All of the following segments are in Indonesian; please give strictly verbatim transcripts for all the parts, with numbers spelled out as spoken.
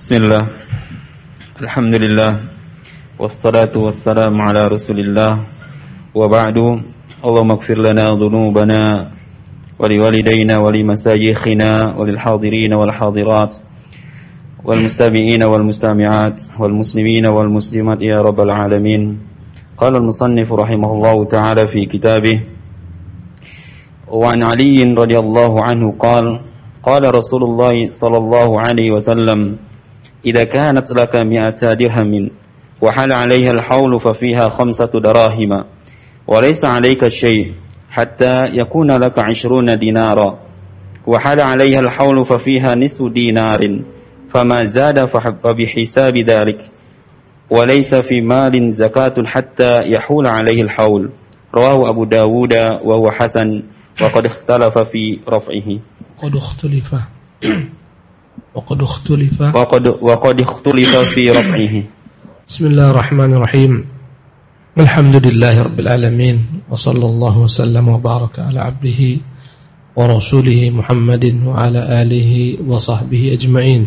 Bismillah, alhamdulillah, wassalatu wassalamu ala rasulillah, wa ba'du. Allahumma ighfir lana dhunubana wa liwalidayna wa limasayikhina wa lilhadirina wal hadirat wal mustami'ina wal mustami'at wal muslimina wal muslimat ya rabbal alamin. Qala al-musannif rahimahullahu ta'ala fi kitabih wa an Ali radhiyallahu anhu qala qala Rasulullah sallallahu alaihi wasallam إذا كانت لك مئة درهم وحال عليها الحول ففيها خمسة دراهم وليس عليك شيء حتى يكون لك عشرون دينارا وحال عليها الحول ففيها نصف دينار فما زاد فبحساب ذلك وليس في مال زكاة حتى يحول عليه الحول. رواه أبو داود وهو حسن وقد اختلف في رفعه. قد اختلف وقد اختلف وقد وقد اختلف في رفعه. بسم الله الرحمن الرحيم. الحمد لله رب العالمين وصلى الله وسلم وبارك على عبده ورسوله محمد وعلى آله وصحبه أجمعين.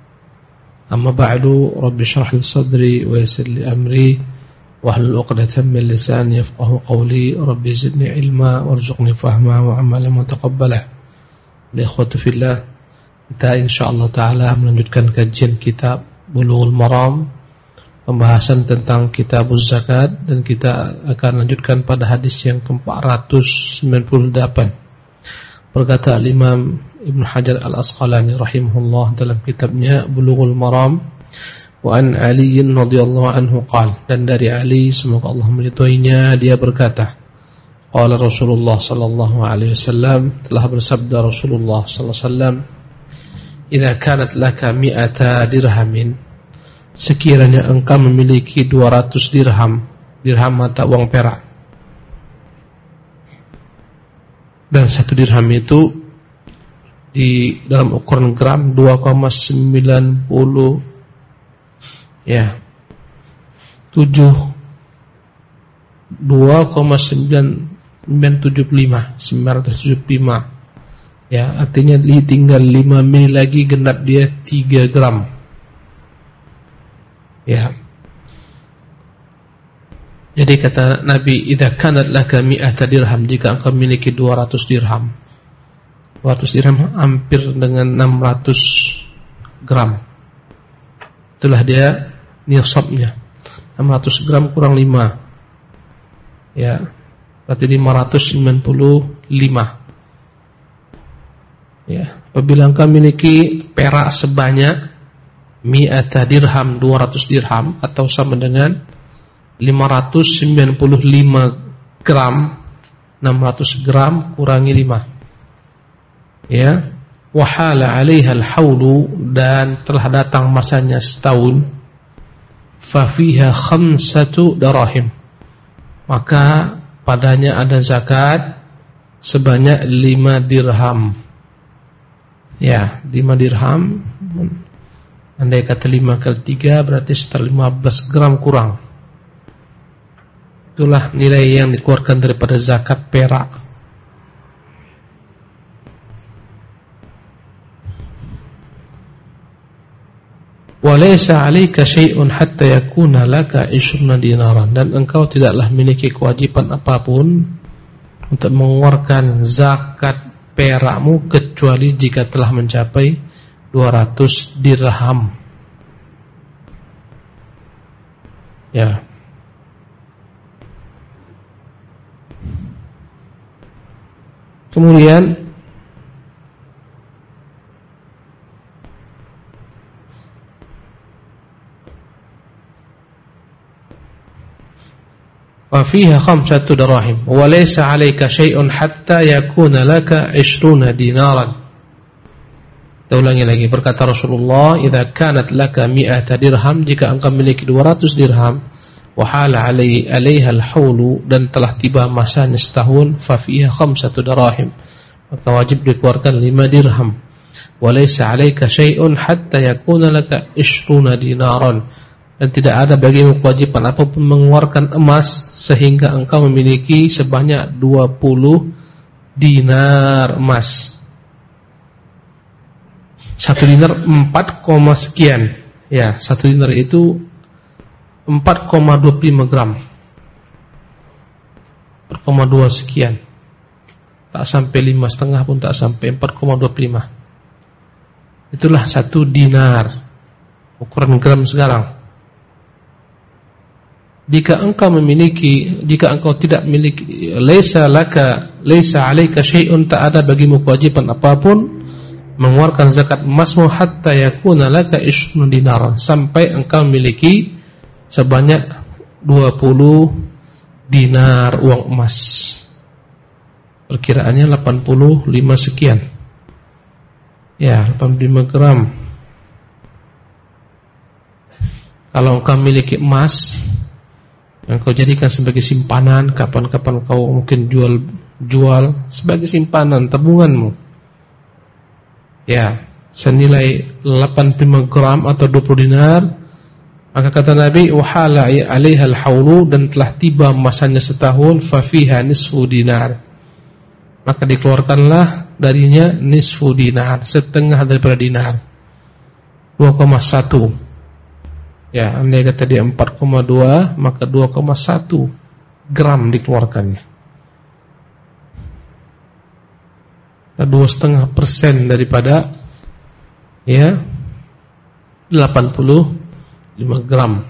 أما بعد رب اشرح لي صدري ويسر لي أمري واحلل عقدة من لساني يفقهوا قولي. رب زدني علما وارزقني فهما وعملا متقبلا. الإخوة في الله, kita insyaallah ta'ala melanjutkan kajian kitab Bulughul Maram, pembahasan tentang kitabuz zakat, dan kita akan lanjutkan pada hadis yang ke empat ratus sembilan puluh delapan. Berkata Imam Ibn Hajar Al-Asqalani rahimahullah dalam kitabnya Bulughul Maram, wa an Ali radhiyallahu anhu qala, dan dari Ali semoga Allah meridhoinya dia berkata, qala Rasulullah sallallahu alaihi wasallam, telah bersabda Rasulullah sallallahu alaihi wasallam, idza kanat laka mi'ata dirhamin, sekiranya engkau memiliki dua ratus dirham, dirham mata uang perak, dan satu dirham itu di dalam ukuran gram dua koma sembilan nol ya tujuh dua koma sembilan sembilan tujuh lima sembilan tujuh lima. Ya, artinya tinggal lima mili lagi genap dia tiga gram. Ya. Jadi kata Nabi, idza kanat laka mi'ata dirham, jika engkau memiliki dua ratus dirham. dua ratus dirham hampir dengan enam ratus gram. Itulah dia nisabnya. enam ratus gram kurang lima. Ya. Berarti lima ratus sembilan puluh lima. Ya, apabila engkau memiliki perak sebanyak mi'ata dirham, dua ratus dirham, atau sama dengan lima ratus sembilan puluh lima gram, enam ratus gram kurangi lima. Ya, wahala 'alaiha al-haulu, dan telah datang masanya setahun, fa fiha khamsatu darahim, maka padanya ada zakat sebanyak lima dirham. Ya, lima dirham, andai kata lima kali tiga berarti sekitar lima belas gram kurang. Itulah nilai yang dikeluarkan daripada zakat perak. Walaysa 'alaika syai'un hatta yakuna laka ishruna dinaran, dan engkau tidaklah memiliki kewajiban apapun untuk mengeluarkan zakat perakmu kecuali jika telah mencapai dua ratus dirham. Ya. Kemudian wa fiha khamsatu darahim wa laysa 'alaika syai'un hatta yakuna laka ishruna dinaran. Kita ulangi lagi, berkata Rasulullah, idza kanat laka mi'ata dirham, jika engkau memiliki dua ratus dirham, wa hala 'alaiha al-haulu, dan telah tiba masanya setahun, fa fiha khamsatu darahim, maka wajib dikeluarkan lima dirham. Wa laysa 'alaika syai'un hatta yakuna laka ishruna dinaran, dan tidak ada bagimu kewajiban apapun mengeluarkan emas sehingga engkau memiliki sebanyak dua puluh dinar emas. Satu dinar empat koma sekian. Ya, satu dinar itu empat koma dua puluh lima gram. empat koma dua sekian. Tak sampai lima setengah pun tak sampai, empat koma dua puluh lima. Itulah satu dinar. Ukuran gram sekarang. Jika engkau memiliki, jika engkau tidak memiliki, laisa laka, laisa 'alaika syai'un, tak ada bagimu kewajiban apapun mengeluarkan zakat emasmu hatta yakuna laka ishrun dinar, sampai engkau memiliki sebanyak dua puluh dinar uang emas. Perkiraannya delapan puluh lima sekian. Ya, delapan puluh lima gram. Kalau engkau memiliki emas yang kau jadikan sebagai simpanan, kapan-kapan kau mungkin jual jual sebagai simpanan tabunganmu, ya, senilai delapan puluh lima gram atau dua puluh dinar, maka kata Nabi, wahala 'alaiha al-haulu, dan telah tiba masanya setahun, fa fiha nisfu dinar, maka dikeluarkanlah darinya nisfu dinar, setengah daripada dinar, dua koma satu. Ya, andai kata dia empat koma dua, maka dua koma satu gram dikeluarkannya. dua koma lima persen daripada ya delapan puluh lima gram.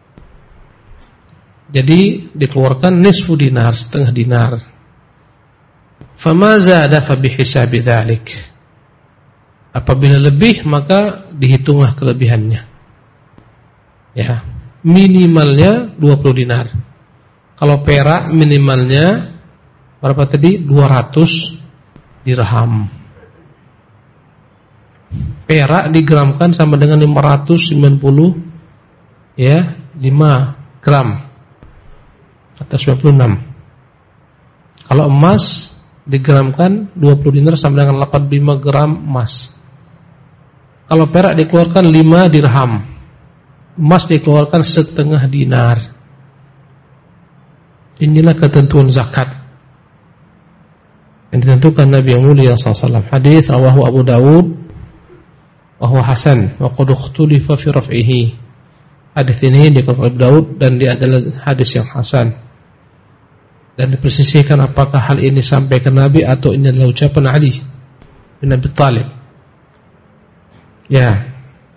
Jadi dikeluarkan nisfu dinar, setengah dinar. Fama zada fa bihisabi dzalik. Apabila lebih, maka dihitunglah kelebihannya. Ya, minimalnya dua puluh dinar. Kalau perak minimalnya berapa tadi? dua ratus dirham. Perak digramkan sama dengan lima ratus sembilan puluh, ya, lima gram atau sembilan puluh enam. Kalau emas digramkan dua puluh dinar sama dengan delapan puluh lima gram emas. Kalau perak dikeluarkan lima dirham, emas dikeluarkan setengah dinar. Inilah ketentuan zakat yang ditentukan Nabi yang mulia sallallahu alaihi wasallam. Hadis rawahu Abu Dawud wa huwa hasan wa qad ikhtulifa fi raf'ihi. Hadis ini dikatakan Abu Dawud dan dia adalah hadis yang hasan. Dan dipersisihkan apakah hal ini sampai ke Nabi atau ini adalah ucapan Ali bin Abi Thalib. Ya.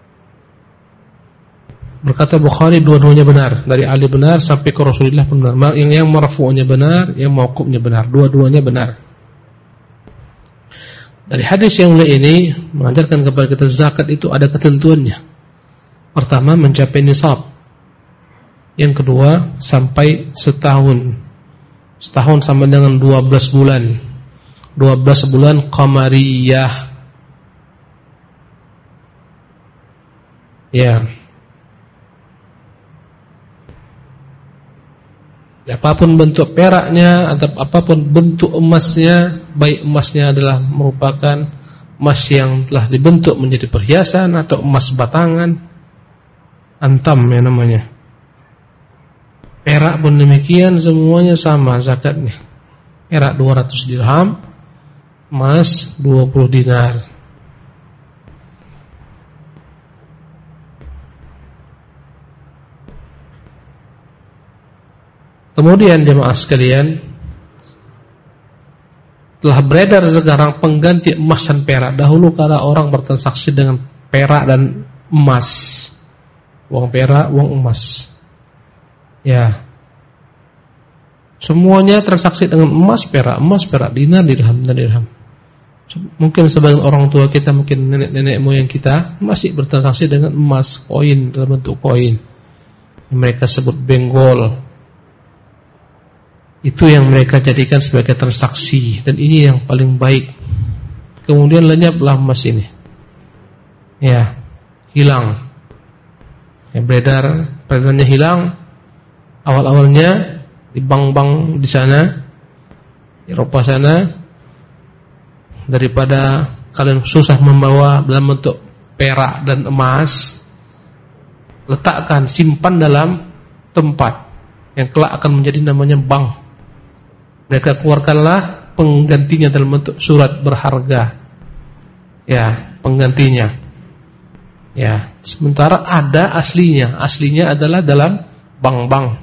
Berkata Bukhari, dua-duanya benar. Dari Ali benar sampai ke Rasulullah pun benar. Yang yang marfu'nya benar, yang mauqufnya benar. Dua-duanya benar. Dari hadis yang mulia ini mengajarkan kepada kita zakat itu ada ketentuannya. Pertama, mencapai nisab. Yang kedua, sampai setahun. Setahun sama dengan dua belas bulan. dua belas bulan qamariyah. Ya. Apapun bentuk peraknya atau apapun bentuk emasnya, baik emasnya adalah merupakan emas yang telah dibentuk menjadi perhiasan atau emas batangan, antam ya namanya. Perak pun demikian, semuanya sama zakatnya. Perak dua ratus dirham, emas dua puluh dinar. Kemudian jemaah sekalian, telah beredar sekarang pengganti emas dan perak. Dahulu kala orang bertransaksi dengan perak dan emas, uang perak, uang emas. Ya, semuanya transaksi dengan emas, perak, emas, perak, dinar, dirham, dan dirham. Mungkin sebagian orang tua kita, mungkin nenek-nenek moyang kita masih bertransaksi dengan emas, koin dalam bentuk koin. Mereka sebut benggol. Itu yang mereka jadikan sebagai transaksi, dan ini yang paling baik. Kemudian lenyaplah emas ini. Ya, hilang. Ya, beredar, peredarannya hilang. Awal-awalnya di bank-bank di sana, Eropa sana, daripada kalian susah membawa dalam bentuk perak dan emas, letakkan, simpan dalam tempat yang kelak akan menjadi namanya bank. Mereka keluarkanlah penggantinya dalam bentuk surat berharga. Ya, penggantinya. Ya, sementara ada aslinya. Aslinya adalah dalam bank-bank.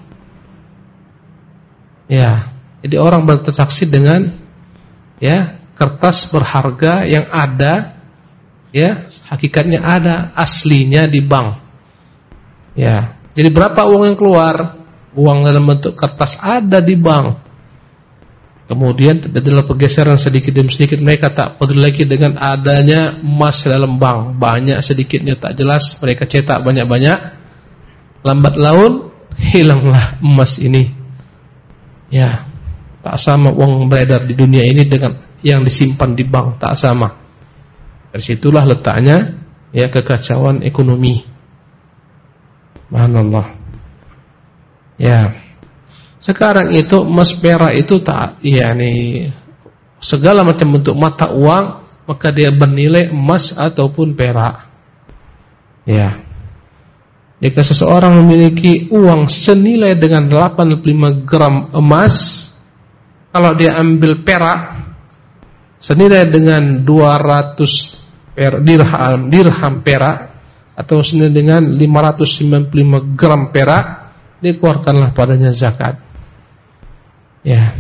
Ya, jadi orang bertransaksi dengan ya kertas berharga yang ada, ya hakikatnya ada, aslinya di bank. Ya, jadi berapa uang yang keluar? Uang dalam bentuk kertas ada di bank. Kemudian terjadilah pergeseran sedikit demi sedikit, mereka tak peduli lagi dengan adanya emas dalam bank. Banyak sedikitnya tak jelas, mereka cetak banyak-banyak. Lambat laun hilanglah emas ini. Ya, tak sama uang beredar di dunia ini dengan yang disimpan di bank, tak sama. Dari situlah letaknya ya kekacauan ekonomi. Subhanallah. Ya. Sekarang itu emas perak itu tak, yakni segala macam bentuk mata uang, maka dia bernilai emas ataupun perak. Ya. Jika seseorang memiliki uang senilai dengan delapan puluh lima gram emas, kalau dia ambil perak senilai dengan dua ratus per, dirham, dirham perak atau senilai dengan lima ratus sembilan puluh lima gram perak, dikeluarkanlah padanya zakat. Ya.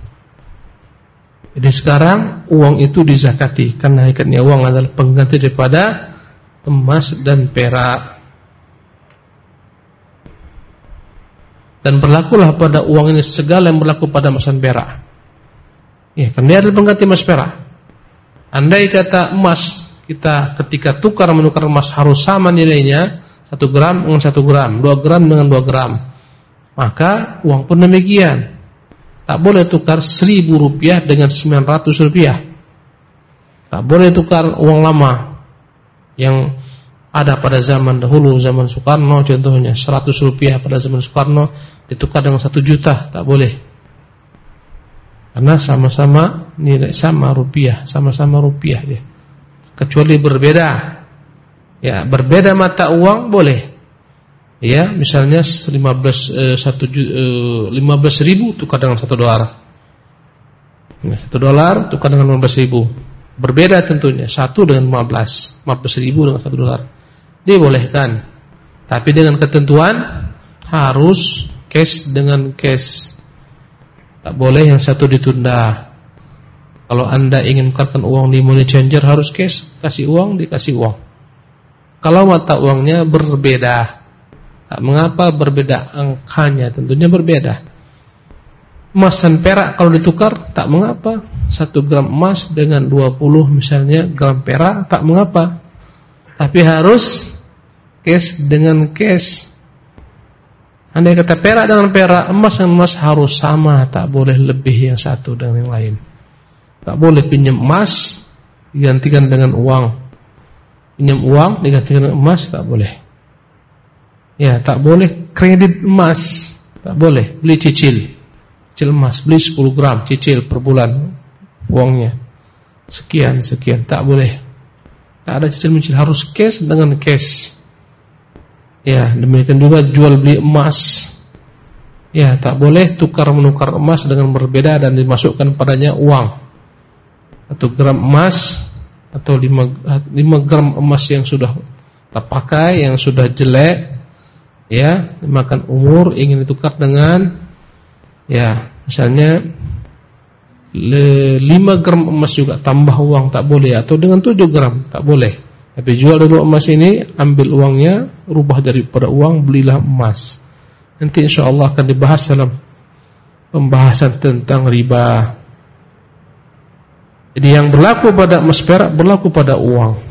Jadi sekarang uang itu dizakati karena hakikatnya uang adalah pengganti daripada emas dan perak. Dan berlakulah pada uang ini segala yang berlaku pada emas dan perak. Ya, karena dia adalah pengganti emas perak. Andai kata emas kita ketika tukar menukar emas harus sama nilainya, satu gram dengan satu gram, dua gram dengan dua gram, maka uang pun demikian. Tak boleh tukar seribu rupiah dengan sembilan ratus rupiah. Tak boleh tukar uang lama yang ada pada zaman dahulu, zaman Soekarno contohnya, seratus rupiah pada zaman Soekarno ditukar dengan satu juta, tak boleh. Karena sama-sama nilai sama rupiah, sama-sama rupiah dia. Kecuali berbeda. Ya, berbeda mata uang boleh. Ya, misalnya lima belas eh, satu eh, lima belas ribu tukar dengan satu dolar. Nah, satu dolar tukar dengan lima belas ribu. Berbeda tentunya, satu dengan lima belas, lima belas ribu dengan satu dolar. Dibolehkan. Tapi dengan ketentuan harus cash dengan cash. Tak boleh yang satu ditunda. Kalau Anda ingin menukarkan uang di money changer harus cash, kasih uang, dikasih uang. Kalau mata uangnya berbeda, tak mengapa berbeda angkanya, tentunya berbeda. Emas dan perak kalau ditukar tak mengapa. Satu gram emas dengan dua puluh misalnya gram perak tak mengapa. Tapi harus cash dengan cash. Andai kata perak dengan perak, emas dengan emas harus sama, tak boleh lebih yang satu dengan yang lain. Tak boleh pinjam emas digantikan dengan uang. Pinjam uang digantikan dengan emas tak boleh. Ya, tak boleh kredit emas, tak boleh. Beli cicil, cicil emas, beli sepuluh gram, cicil per bulan uangnya sekian sekian, tak boleh. Tak ada cicil mencicil, harus cash dengan cash. Ya, demikian juga jual beli emas. Ya, tak boleh tukar menukar emas dengan berbeda dan dimasukkan padanya uang. Satu gram emas atau lima, lima gram emas yang sudah tak pakai, yang sudah jelek, ya, dimakan umur, ingin ditukar dengan ya, misalnya lima gram emas juga tambah uang tak boleh, atau dengan tujuh gram tak boleh. Tapi jual dulu emas ini, ambil uangnya, rubah daripada uang, belilah emas. Nanti insyaallah akan dibahas dalam pembahasan tentang riba. Jadi yang berlaku pada emas perak berlaku pada uang.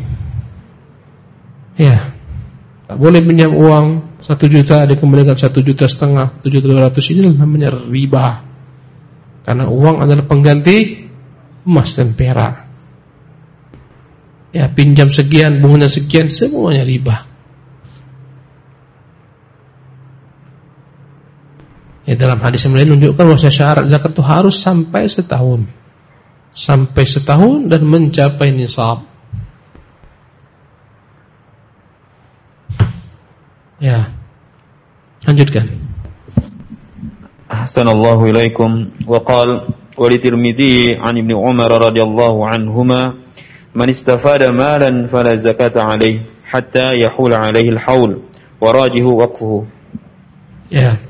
Ya, tak boleh pinjam uang satu juta dikembalikan satu juta setengah, tujuh juta dua ratus, ini namanya riba. Karena uang adalah pengganti emas dan perak. Ya, pinjam sekian, bunganya sekian, semuanya riba. Ya, dalam hadis yang lain menunjukkan bahwa syarat zakat itu harus sampai setahun. Sampai setahun dan mencapai nisab. Ya. Lanjutkan. Ahsanallahu ilaikum wa qala wa li Tirmidzi an Ibnu Umar radhiyallahu anhuma man istafada malan fala zakata alayhi hatta yahul alaihi al-haul wa rajihu waqfuhu. Ya.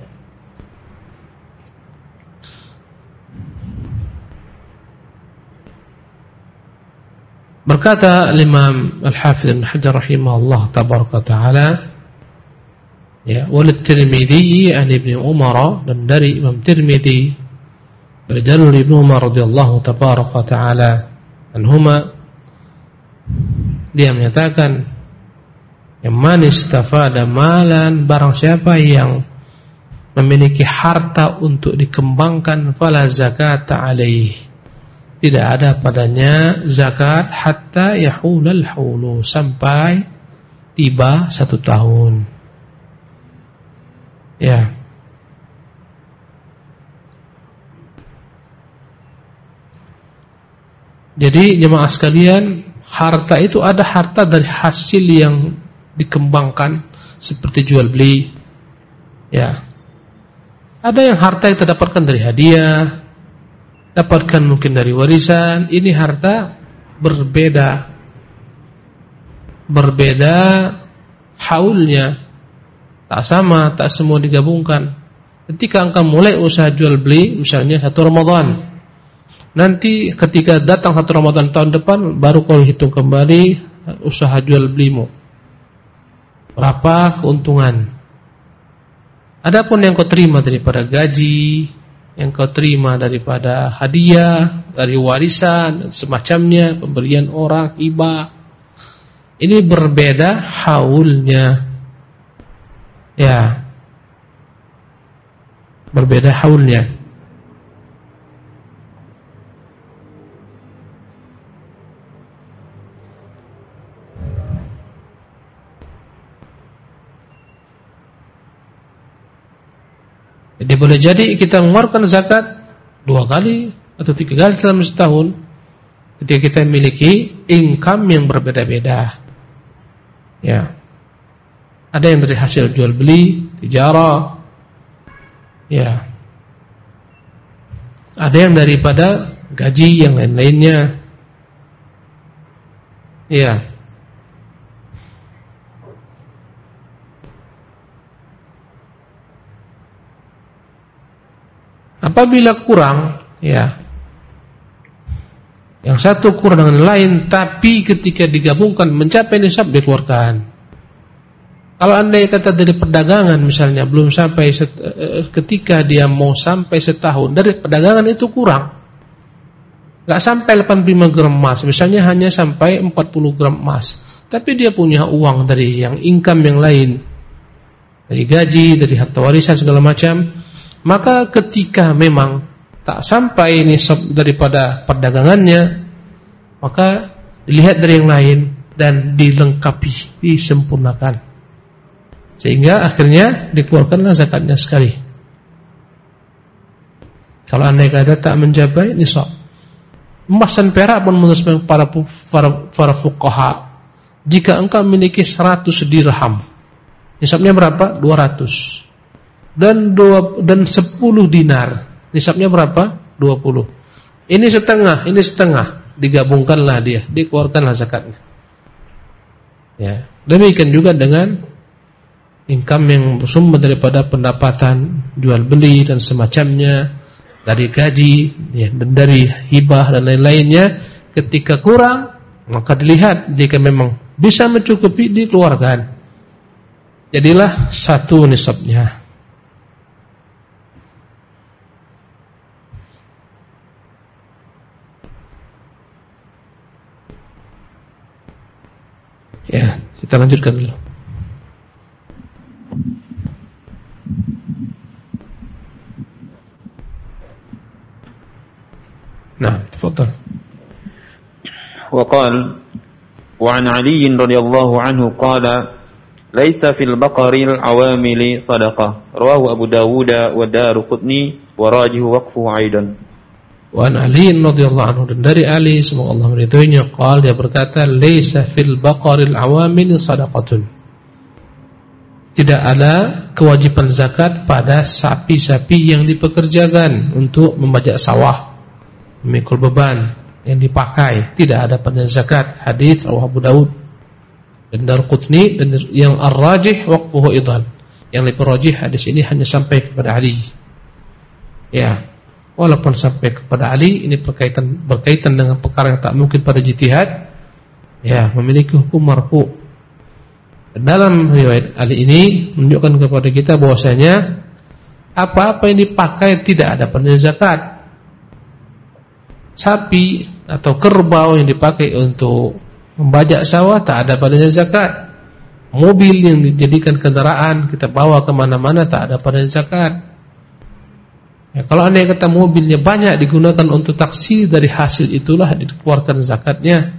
Berkata Imam Al-Hafidz Ibnu Hajar rahimahullah tabaraka taala, ya, wal Tirmidzi an Ibnu Umar, dan dari Imam Tirmidzi dari jalur Ibnu Umar radhiyallahu tabaraka taala anhuma, dia menyatakan, yang man istafada malan, barang siapa yang memiliki harta untuk dikembangkan, fala zakata alaihi, tidak ada padanya zakat hatta yahulal haulu, sampai tiba satu tahun. Ya. Jadi jemaah sekalian, harta itu ada harta dari hasil yang dikembangkan seperti jual beli. Ya. Ada yang harta yang terdapatkan dari hadiah, dapatkan mungkin dari warisan. Ini harta berbeda, berbeda haulnya, tak sama, tak semua digabungkan. Ketika engkau mulai usaha jual beli, misalnya satu Ramadan, nanti ketika datang satu Ramadan tahun depan, baru kau hitung kembali usaha jual belimu, berapa keuntungan. Adapun yang kau terima daripada gaji, yang kau terima daripada hadiah, dari warisan dan semacamnya, pemberian orang, hibah, ini berbeda haulnya. Ya, berbeda haulnya. Jadi boleh jadi kita mengeluarkan zakat dua kali atau tiga kali dalam setahun ketika kita memiliki income yang berbeda-beda. Ya, ada yang dari hasil jual beli, tijarah. Ya, ada yang daripada gaji yang lain-lainnya. Ya. Apabila kurang, ya, yang satu kurang dengan lain, tapi ketika digabungkan mencapai nisab, dikeluarkan. Kalau andai kata dari perdagangan misalnya belum sampai set, ketika dia mau sampai setahun dari perdagangan itu kurang, nggak sampai delapan puluh lima gram emas, misalnya hanya sampai empat puluh gram emas, tapi dia punya uang dari yang income yang lain, dari gaji, dari harta warisan segala macam. Maka ketika memang tak sampai nisab daripada perdagangannya, maka dilihat dari yang lain dan dilengkapi, disempurnakan, sehingga akhirnya dikeluarkanlah zakatnya sekali. Kalau andai kata tak mencapai nisab, emas dan perak pun menurut para para, para fuqaha, jika engkau memiliki seratus dirham, nisabnya berapa? dua ratus. Dan dua, dan sepuluh dinar, nisabnya berapa? dua puluh. Ini setengah, ini setengah, digabungkanlah dia, dikeluarkanlah zakatnya. Ya, demikian juga dengan income yang bersumber daripada pendapatan jual beli dan semacamnya, dari gaji, ya, dan dari hibah dan lain-lainnya. Ketika kurang, maka dilihat, jika memang bisa mencukupi, dikeluarkan. Jadilah satu nisabnya. Ya, kita lanjutkan dulu. Nah, tafadhal. Wa qala wa 'an 'Ali radhiyallahu anhu qala laisa fil baqaril awamili sadaqah, rawahu Abu Dawud wa Daruqutni wa rajihu waqfuhu aidan. Wa an Ali radhiyallahu anhu, dan dari Ali semoga Allah meridhoinya, qala, dia berkata, laisa fil baqaril awamil sadaqatun, tidak ada kewajiban zakat pada sapi-sapi yang dipekerjakan untuk membajak sawah, memikul beban yang dipakai, tidak ada pada zakat. Hadis rawahu Abu Dawud. dan Darqutni, dan yang ar-rajih waqfuhu idhan. Yang lebih rajih hadis ini hanya sampai kepada Ali. Ya, walaupun sampai kepada Ali, ini berkaitan berkaitan dengan perkara yang tak mungkin pada ijtihad, ya, memiliki hukum marfu. Dalam riwayat Ali ini menunjukkan kepada kita bahwasanya apa-apa yang dipakai tidak ada pada zakat. Sapi atau kerbau yang dipakai untuk membajak sawah tak ada padanya zakat. Mobil yang dijadikan kendaraan kita bawa kemana-mana tak ada padanya zakat. Ya, kalau anda kata mobilnya banyak digunakan untuk taksi, dari hasil itulah dikeluarkan zakatnya.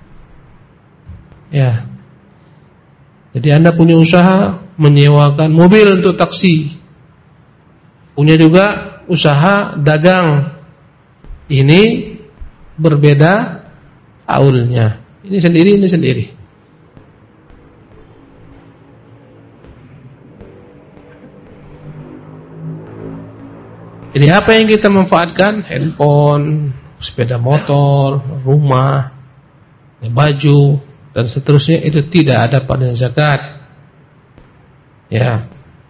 Ya. Jadi anda punya usaha menyewakan mobil untuk taksi, punya juga usaha dagang, ini berbeda haulnya. Ini sendiri, ini sendiri. Jadi apa yang kita manfaatkan? Handphone, sepeda motor, rumah, baju, dan seterusnya, itu tidak ada pada zakat. Ya.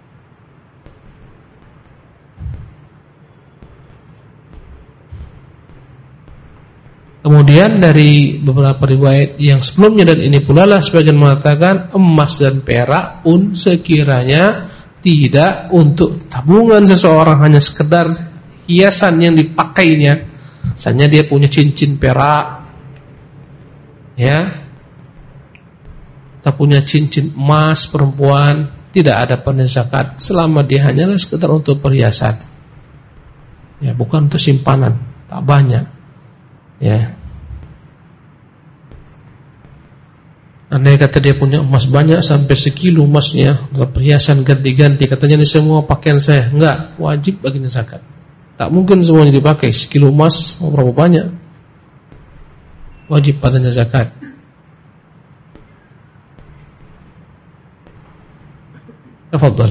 Kemudian dari beberapa riwayat yang sebelumnya dan ini pula lah sebagian mengatakan emas dan perak pun sekiranya tidak untuk tabungan seseorang, hanya sekedar hiasan yang dipakainya. Misalnya dia punya cincin perak, ya, atau punya cincin emas perempuan, tidak ada pada zakat selama dia hanyalah sekedar untuk perhiasan, ya, bukan untuk simpanan, tak banyak, ya. Andai kata dia punya emas banyak sampai sekilo emasnya, perhiasan ganti-ganti, katanya ini semua pakaian saya, enggak, wajib baginya zakat. Tak mungkin semuanya dipakai, sekilo emas mau berapa banyak, wajib padanya zakat. Tafadhal.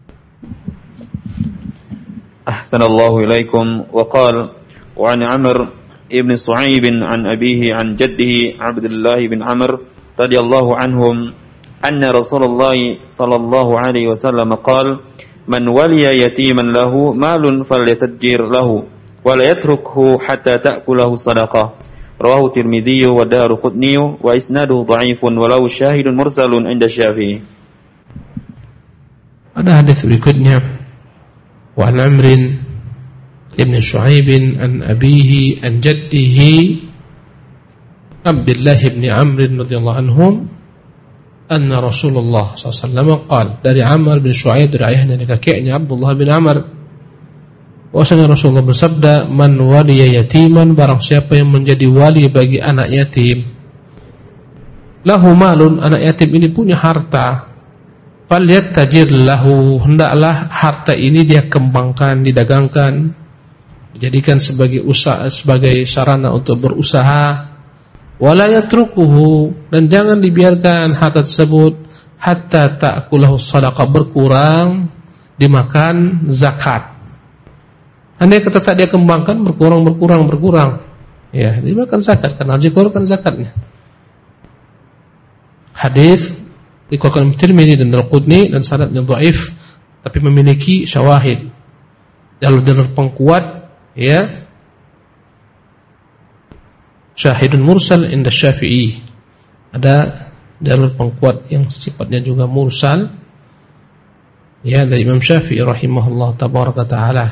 Ahsanallahu ilaikum. Wa qala wa an Amr ibn Su'aib an abihi an jaddihi Abdullah bin Amr radhiyallahu anhum anna Rasulullah sallallahu alaihi wasallam qala man waliya yatiman lahu malun falyatajir lahu wa la yatrukhu hatta ta'kulahu sadaqah. Rawahu Tirmidzi wa Darqutni wa isnaduhu dha'ifun walau syahidun mursalun 'inda Syafi'i. Ada hadis berikutnya, wa an Amr ibn Shu'aib an abihi an jaddihi Abdullah bin Amr radhiyallahu anhum anna Rasulullah sallallahu alaihi wasallam qala, dari Amr bin Shu'aib, dari ayahnya dan kakeknya Abdullah bin Amr, bahwasanya Rasulullah bersabda, man waliya yatiman, barang siapa yang menjadi wali bagi anak yatim, lahu malun, anak yatim ini punya harta, falyattajir lahu, hendaklah harta ini dia kembangkan, didagangkan, dijadikan sebagai usaha, sebagai sarana untuk berusaha. Wala yatrukuhu, dan jangan dibiarkan harta tersebut hatta ta'kulahu sadaqah, berkurang dimakan zakat. Andai kata tak dia kembangkan, berkurang berkurang berkurang, ya, dimakan zakat karena harus dikeluarkan zakatnya. Hadis dikeluarkan Tirmidzi dan Darqutni dan sanadnya dhaif, tapi memiliki syawahid, jalur-jalur pengkuat, ya. Syahidun mursal inda Syafi'i, ada jalur pengkuat yang sifatnya juga mursal, ya, dari Imam Syafi'i rahimahullah tabaraka taala.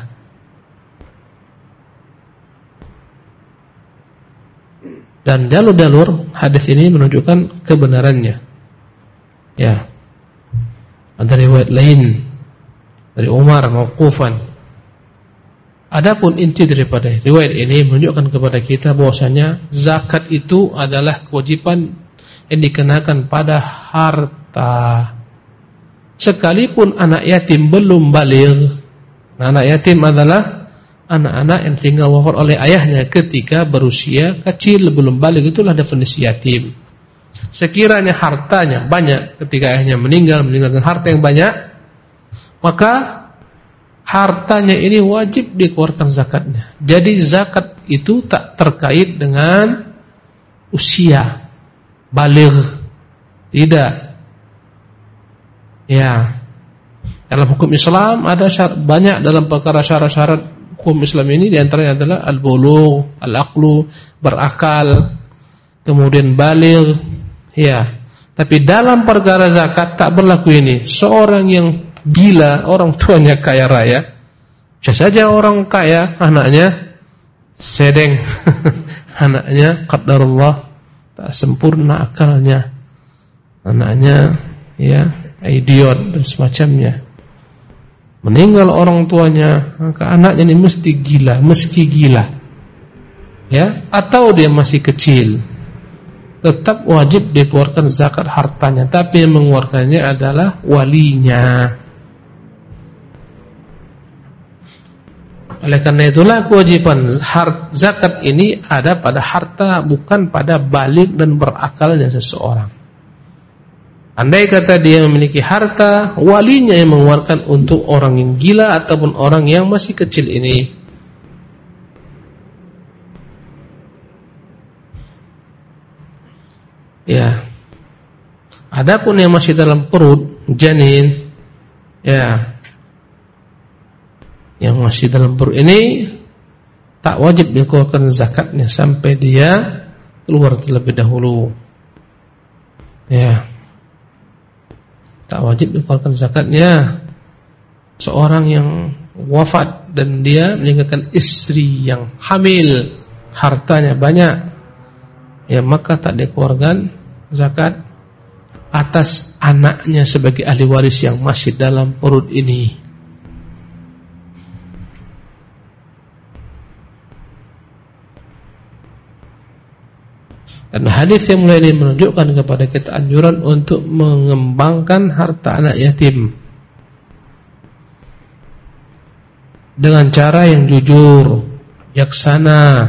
Dan jalur-jalur hadis ini menunjukkan kebenarannya, ya. Ada riwayat lain dari Umar mauqufan. Adapun inti daripada riwayat ini menunjukkan kepada kita bahwasanya zakat itu adalah kewajiban yang dikenakan pada harta. Sekalipun anak yatim belum baligh. Nah, anak yatim adalah anak-anak yang tinggal wafat oleh ayahnya ketika berusia kecil, belum baligh, itulah definisi yatim. Sekiranya hartanya banyak ketika ayahnya meninggal, meninggalkan harta yang banyak, maka hartanya ini wajib dikeluarkan zakatnya. Jadi zakat itu tak terkait dengan usia baligh, Tidak. Ya. Dalam hukum Islam ada syarat, banyak dalam perkara syarat-syarat hukum Islam ini, di antaranya adalah al-bulugh, al-aqlu, berakal, kemudian baligh, ya. Tapi dalam perkara zakat tak berlaku ini. Seorang yang gila, orang tuanya kaya raya, bisa saja orang kaya, anaknya sedeng, anaknya qadarullah tak sempurna akalnya, anaknya ya idiot dan semacamnya. Meninggal orang tuanya, maka anaknya ini mesti gila, meski gila, ya, atau dia masih kecil, tetap wajib dikeluarkan zakat hartanya, tapi yang mengeluarkannya adalah walinya. Oleh karena itulah kewajiban zakat ini ada pada harta, bukan pada baligh dan berakalnya seseorang. Andai kata dia memiliki harta, walinya yang mengeluarkan untuk orang yang gila ataupun orang yang masih kecil ini. Ya. Adapun yang masih dalam perut, janin, ya, yang masih dalam perut ini tak wajib dikeluarkan zakatnya sampai dia keluar terlebih dahulu. Ya. Tak wajib dikeluarkan zakatnya. Seorang yang wafat dan dia meninggalkan istri yang hamil, hartanya banyak, ya, maka tak dikeluarkan zakat atas anaknya sebagai ahli waris yang masih dalam perut ini. Dan hadis yang mulai ini menunjukkan kepada kita anjuran untuk mengembangkan harta anak yatim dengan cara yang jujur, bijaksana.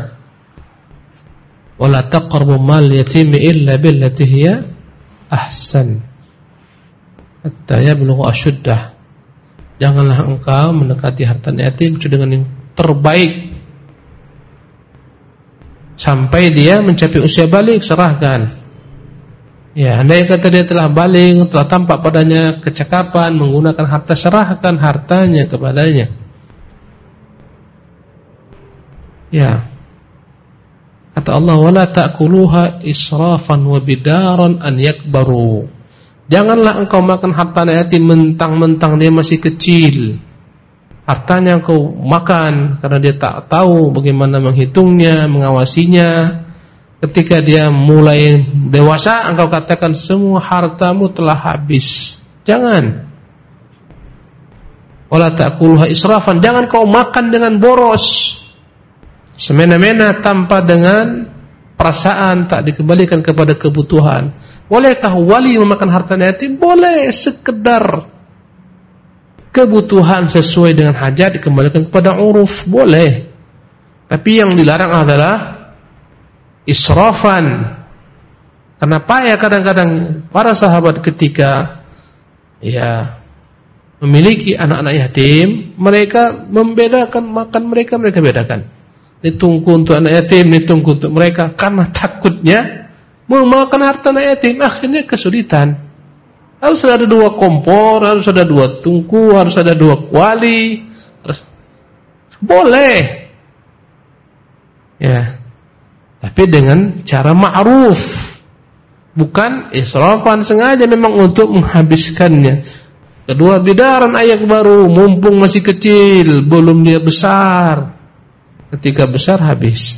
Wala taqrabu mal yatimi illa billati hiya ahsan hatta yablugha ashuddah. Janganlah engkau mendekati harta yatim dengan yang terbaik sampai dia mencapai usia balik, serahkan. Ya, andai kata dia telah balik, telah tampak padanya kecakapan menggunakan harta, serahkan hartanya kepadanya. Ya. Kata Allah, wala ta'kuluha israfan wa bidaran an yakbaru. Janganlah engkau makan harta yatim mentang-mentang dia masih kecil. Hartanya engkau makan karena dia tak tahu bagaimana menghitungnya, mengawasinya. Ketika dia mulai dewasa, engkau katakan semua hartamu telah habis. Jangan. Wala ta'kuluha israfan. Jangan kau makan dengan boros, semena-mena, tanpa dengan perasaan, tak dikembalikan kepada kebutuhan. Bolehkah wali memakan harta yatim? Boleh, sekedar kebutuhan sesuai dengan hajat dikembalikan kepada uruf, boleh. Tapi yang dilarang adalah israfan. Kenapa ya kadang-kadang para sahabat ketika ya memiliki anak-anak yatim, mereka membedakan makan mereka, mereka bedakan. Ditunggu untuk anak yatim, ditunggu untuk mereka, karena takutnya memakan harta anak yatim akhirnya kesulitan. Harus ada dua kompor, harus ada dua tungku, harus ada dua kuali. Harus... Boleh. Ya. Tapi dengan cara ma'ruf. Bukan israfan, sengaja memang untuk menghabiskannya. Kedua, bidaran ayak baru, mumpung masih kecil, belum dia besar. Ketika besar habis.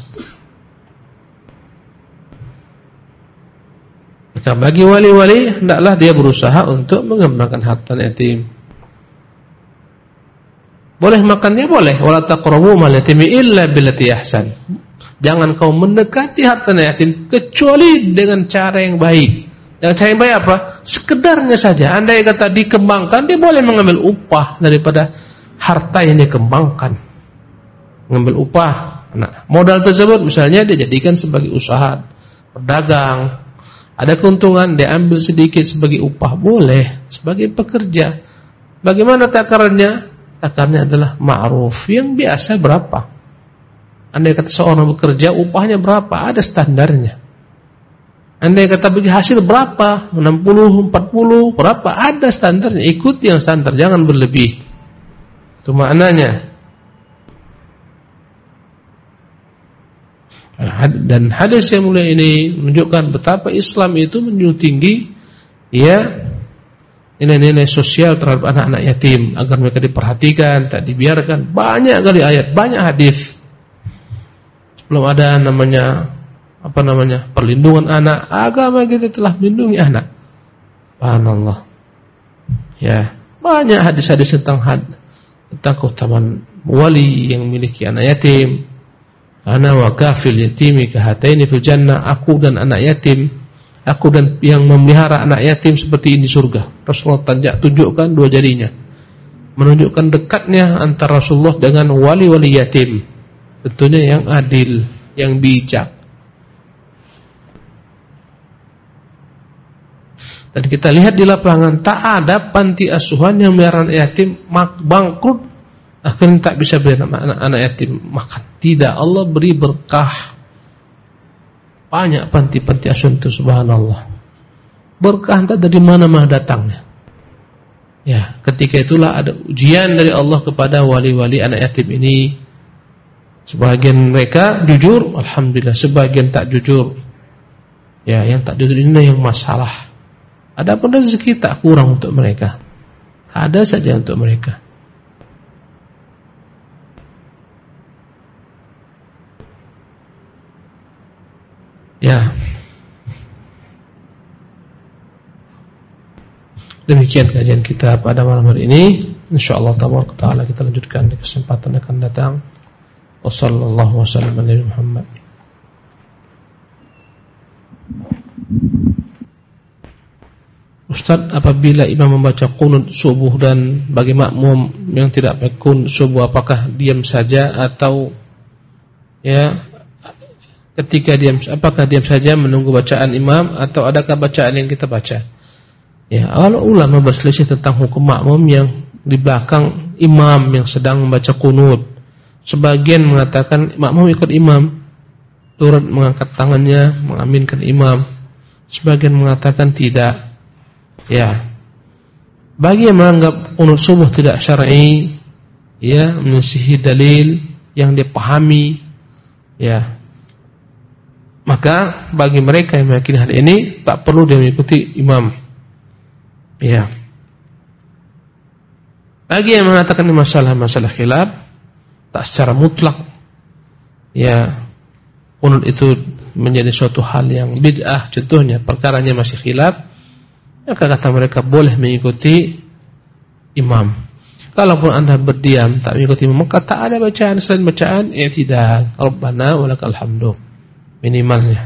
Maka bagi wali-wali hendaklah dia berusaha untuk mengembangkan harta yatim. Boleh makannya, boleh. Wala taqrabu mal yatimi illa billati ahsan. Jangan kau mendekati harta yatim kecuali dengan cara yang baik. Dengan cara yang baik apa? Sekedarnya saja. Andai kata dikembangkan, dia boleh mengambil upah daripada harta yang dikembangkan. Mengambil upah. Nah, modal tersebut misalnya dia jadikan sebagai usaha, berdagang. Ada keuntungan, dia ambil sedikit sebagai upah, boleh, sebagai pekerja. Bagaimana takarannya? Takarannya adalah ma'ruf, yang biasa berapa? Andai kata seorang bekerja, upahnya berapa? Ada standarnya. Andai kata bagi hasil berapa? enam puluh, empat puluh, berapa? Ada standarnya. Ikuti yang standar, jangan berlebih. Itu maknanya. Dan hadis yang mulia ini menunjukkan betapa Islam itu menjunjung tinggi ya nilai-nilai sosial terhadap anak-anak yatim agar mereka diperhatikan, tak dibiarkan. Banyak kali ayat, banyak hadis. Belum ada namanya apa namanya perlindungan anak. Agama kita telah melindungi anak. Subhanallah. Ya, banyak hadis-hadis tentang had, tentang keutamaan wali yang memiliki anak yatim. Ana wa kafil yatimi kahataini fil jannah, aku dan anak yatim, aku dan yang memelihara anak yatim seperti ini surga. Rasulullah tunjukkan dua jarinya, menunjukkan dekatnya antara Rasulullah dengan wali-wali yatim. Tentunya yang adil, yang bijak. Dan kita lihat di lapangan tak ada panti asuhan yang memelihara anak yatim bangkrut, akhirnya tak bisa beri anak-anak yatim makan. Tidak, Allah beri berkah. Banyak panti-panti asuhan itu, subhanallah. Berkah entah dari mana-mana datangnya. Ya, ketika itulah ada ujian dari Allah kepada wali-wali anak yatim ini. Sebagian mereka jujur, alhamdulillah. Sebagian tak jujur. Ya, yang tak jujur ini yang masalah. Adapun rezeki tak kurang untuk mereka. Ada saja untuk mereka. Ya. Demikian kajian kita pada malam hari ini. Insyaallah taala kita lanjutkan di kesempatan akan datang. Wassallallahu wasallam ala Muhammad. Ustaz, apabila imam membaca qunut subuh dan bagi makmum yang tidak baca qunut subuh, apakah diam saja atau ya ketika diam, apakah diam saja menunggu bacaan imam atau adakah bacaan yang kita baca? Ya, kalau ulama berselisih tentang hukum makmum yang di belakang imam yang sedang membaca qunut. Sebagian mengatakan makmum ikut imam, turut mengangkat tangannya, mengaminkan imam. Sebagian mengatakan tidak. Ya. Bagi yang menganggap qunut subuh tidak syar'i, ya, menyisihi dalil yang dipahami, ya, maka bagi mereka yang meyakini hal ini tak perlu dia mengikuti imam. Ya. Bagi yang mengatakan ini masalah-masalah khilaf, tak secara mutlak ya qunut itu menjadi suatu hal yang bid'ah, contohnya perkaranya masih khilaf, maka kata mereka boleh mengikuti imam. Kalaupun anda berdiam tak mengikuti imam, maka tak ada bacaan selain bacaan i'tidal, Rabbana walakal hamdu, minimalnya.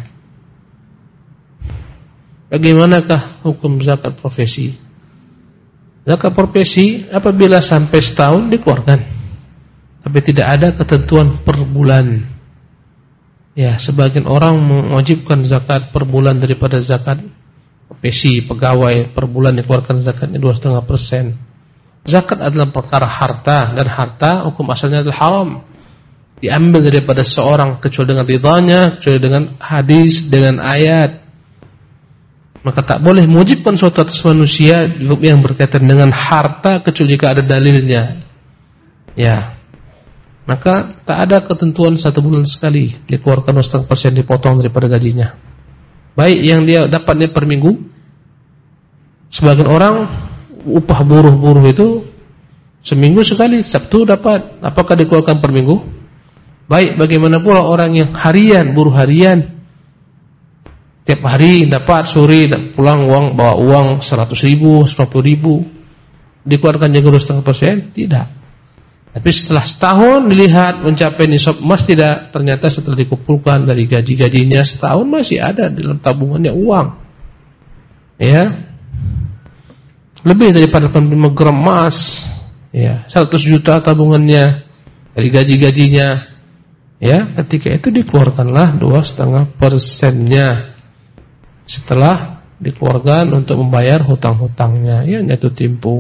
Bagaimanakah hukum zakat profesi? Zakat profesi apabila sampai setahun dikeluarkan, tapi tidak ada ketentuan per bulan. Ya, sebagian orang mewajibkan zakat per bulan daripada zakat profesi pegawai, per bulan dikeluarkan zakatnya dua koma lima persen. Zakat adalah perkara harta, dan harta hukum asalnya adalah haram. Diambil daripada seorang kecuali dengan ridhanya, kecuali dengan hadis, dengan ayat. Maka tak boleh mewajibkan suatu atas manusia yang berkaitan dengan harta kecuali jika ada dalilnya. Ya. Maka tak ada ketentuan satu bulan sekali dikeluarkan dua koma lima persen dipotong daripada gajinya. Baik yang dia dapatnya per minggu. Sebagian orang upah buruh-buruh itu seminggu sekali, Sabtu dapat. Apakah dikeluarkan per minggu? Baik, bagaimana pula orang yang harian, buruh harian, tiap hari dapat, sore dan pulang uang, bawa uang seratus ribu, seratus ribu, dikeluarkan juga dua koma lima persen? Tidak. Tapi setelah setahun dilihat mencapai nisab emas, tidak. Ternyata setelah dikumpulkan dari gaji-gajinya setahun masih ada dalam tabungannya uang, ya, lebih daripada delapan puluh lima gram emas, ya, seratus juta tabungannya dari gaji-gajinya, ya. Ketika itu dikeluarkanlah dua koma lima persennya setelah dikeluarkan untuk membayar hutang-hutangnya, ya, jatuh tempo.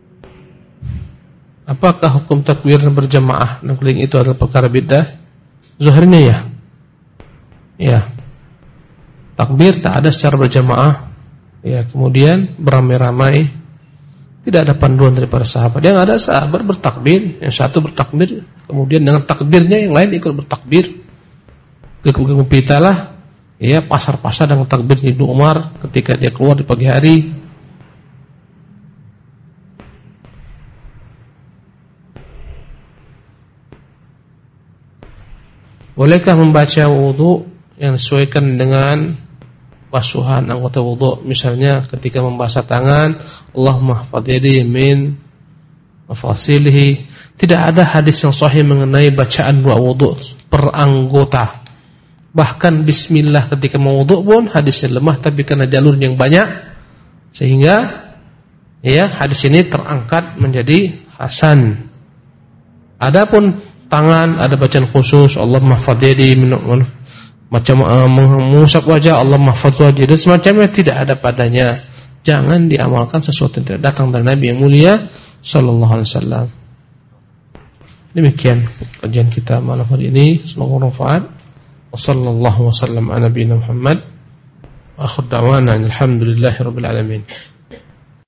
Apakah hukum takbir berjamaah nukling itu adalah perkara bid'ah? Zuhurnya ya. Ya. Takbir tak ada secara berjamaah. Ya, kemudian beramai-ramai. Tidak ada panduan daripada sahabat. Yang ada sahabat bertakbir, yang satu bertakbir, kemudian dengan takbirnya yang lain ikut bertakbir. Kepitalah ya pasar-pasar dengan takbir Ibnu Umar ketika dia keluar di pagi hari. Bolehkah membaca wudu yang disesuaikan dengan basuhan anggota wudu, misalnya ketika membasuh tangan, Allahumma hafadh yadi min mafasilihi. Tidak ada hadis yang sahih mengenai bacaan doa wudu per anggota. Bahkan bismillah ketika mau wudu pun hadisnya lemah, tapi karena jalur yang banyak sehingga ya hadis ini terangkat menjadi hasan. Adapun tangan ada bacaan khusus, Allahumma hafadh yadi min macam uh, mengusap wajah, Allah mahfaz wajah dan semacamnya, tidak ada padanya. Jangan diamalkan sesuatu yang tidak datang dari Nabi yang mulia sallallahu alaihi wasallam. Demikian kajian kita malam hari ini, semoga bermanfaat. Wassallallahu wasallam ala nabiyina Muhammad wa akhir da'wana alhamdulillahirabbil alamin.